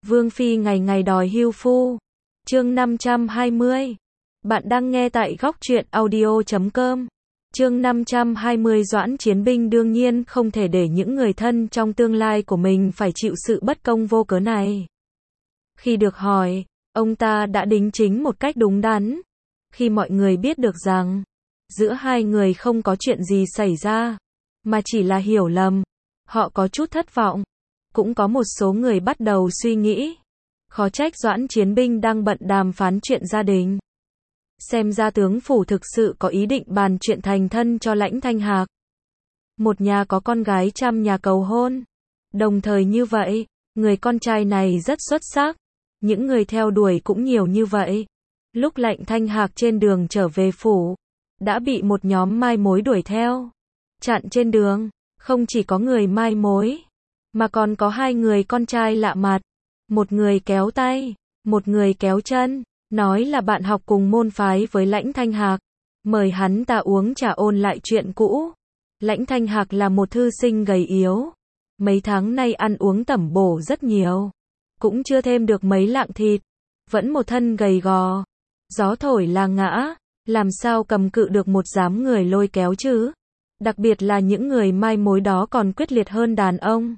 Vương Phi ngày ngày đòi hưu phu. Chương 520. Bạn đang nghe tại góc truyện audio.com. Chương 520. Doãn Chiến Binh đương nhiên không thể để những người thân trong tương lai của mình phải chịu sự bất công vô cớ này. Khi được hỏi, ông ta đã đính chính một cách đúng đắn. Khi mọi người biết được rằng, giữa hai người không có chuyện gì xảy ra, mà chỉ là hiểu lầm, họ có chút thất vọng. Cũng có một số người bắt đầu suy nghĩ, khó trách Doãn Chiến Binh đang bận đàm phán chuyện gia đình. Xem ra tướng phủ thực sự có ý định bàn chuyện thành thân cho Lãnh Thanh Hạc. Một nhà có con gái trăm nhà cầu hôn. Đồng thời như vậy, người con trai này rất xuất sắc. Những người theo đuổi cũng nhiều như vậy. Lúc Lãnh Thanh Hạc trên đường trở về phủ, đã bị một nhóm mai mối đuổi theo. Chặn trên đường, không chỉ có người mai mối, mà còn có hai người con trai lạ mặt. Một người kéo tay, một người kéo chân, nói là bạn học cùng môn phái với Lãnh Thanh Hạc, mời hắn ta uống trà ôn lại chuyện cũ. Lãnh Thanh Hạc là một thư sinh gầy yếu, mấy tháng nay ăn uống tẩm bổ rất nhiều, cũng chưa thêm được mấy lạng thịt, vẫn một thân gầy gò. Gió thổi là ngã, làm sao cầm cự được một đám người lôi kéo chứ? Đặc biệt là những người mai mối đó còn quyết liệt hơn đàn ông.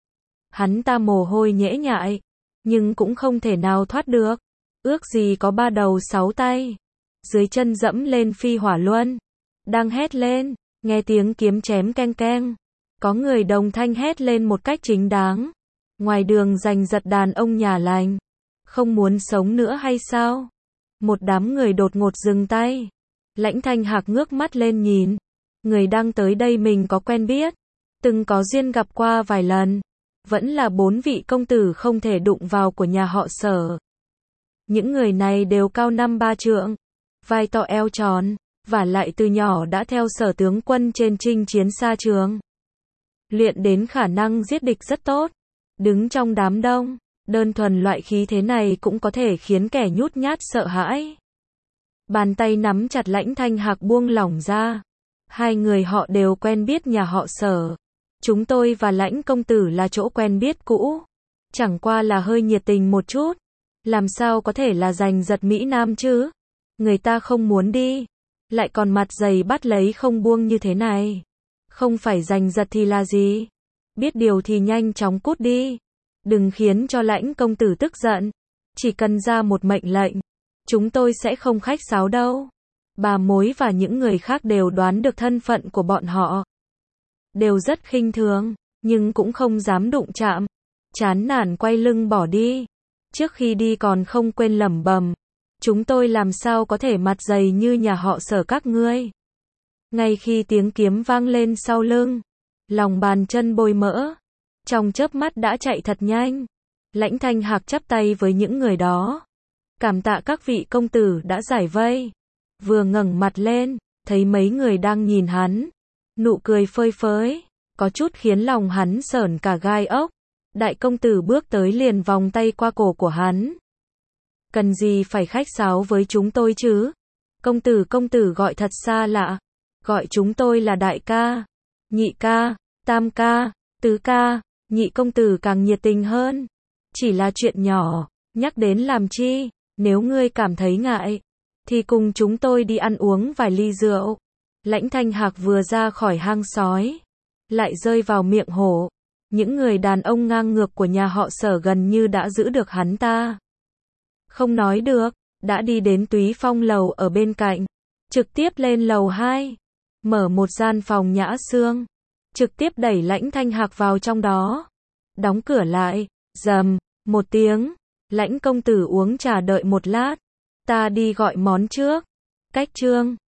Hắn ta mồ hôi nhễ nhại, nhưng cũng không thể nào thoát được. Ước gì có ba đầu sáu tay. Dưới chân dẫm lên phi hỏa luân. Đang hét lên, nghe tiếng kiếm chém keng keng. Có người đồng thanh hét lên một cách chính đáng. Ngoài đường giành giật đàn ông nhà lành. Không muốn sống nữa hay sao? Một đám người đột ngột dừng tay. Lãnh Thanh Hạc ngước mắt lên nhìn. Người đang tới đây mình có quen biết. Từng có duyên gặp qua vài lần. Vẫn là 4 vị công tử không thể đụng vào của nhà họ Sở. Những người này đều cao 5-3 trượng, vai to eo tròn, và lại từ nhỏ đã theo Sở tướng quân trên chinh chiến xa trường. Luyện đến khả năng giết địch rất tốt. Đứng trong đám đông, đơn thuần loại khí thế này cũng có thể khiến kẻ nhút nhát sợ hãi. Bàn tay nắm chặt Lãnh Thanh Hạc buông lỏng ra. Hai người họ đều quen biết nhà họ Sở. Chúng tôi và Lãnh công tử là chỗ quen biết cũ. Chẳng qua là hơi nhiệt tình một chút. Làm sao có thể là giành giật Mỹ Nam chứ? Người ta không muốn đi, lại còn mặt dày bắt lấy không buông như thế này. Không phải giành giật thì là gì? Biết điều thì nhanh chóng cút đi. Đừng khiến cho Lãnh công tử tức giận. Chỉ cần ra một mệnh lệnh, chúng tôi sẽ không khách sáo đâu. Bà mối và những người khác đều đoán được thân phận của bọn họ. Đều rất khinh thường, nhưng cũng không dám đụng chạm. Chán nản quay lưng bỏ đi. Trước khi đi còn không quên lẩm bẩm, chúng tôi làm sao có thể mặt dày như nhà họ Sở các ngươi. Ngay khi tiếng kiếm vang lên sau lưng, lòng bàn chân bôi mỡ, trong chớp mắt đã chạy thật nhanh. Lãnh Thanh Hạc chắp tay với những người đó. Cảm tạ các vị công tử đã giải vây. Vừa ngẩng mặt lên, thấy mấy người đang nhìn hắn. Nụ cười phơi phới, có chút khiến lòng hắn sởn cả gai ốc. Đại công tử bước tới liền vòng tay qua cổ của hắn. Cần gì phải khách sáo với chúng tôi chứ? Công tử gọi thật xa lạ. Gọi chúng tôi là đại ca, nhị ca, tam ca, tứ ca. Nhị công tử càng nhiệt tình hơn. Chỉ là chuyện nhỏ, nhắc đến làm chi? Nếu ngươi cảm thấy ngại, thì cùng chúng tôi đi ăn uống vài ly rượu. Lãnh Thanh Hạc vừa ra khỏi hang sói, lại rơi vào miệng hổ. Những người đàn ông ngang ngược của nhà họ Sở gần như đã giữ được hắn ta. Không nói được, đã đi đến Túy Phong lầu ở bên cạnh. Trực tiếp lên lầu 2. Mở một gian phòng nhã xương. Trực tiếp đẩy Lãnh Thanh Hạc vào trong đó. Đóng cửa lại. Rầm, một tiếng. Lãnh công tử uống trà đợi một lát. Ta đi gọi món trước. Cách trương.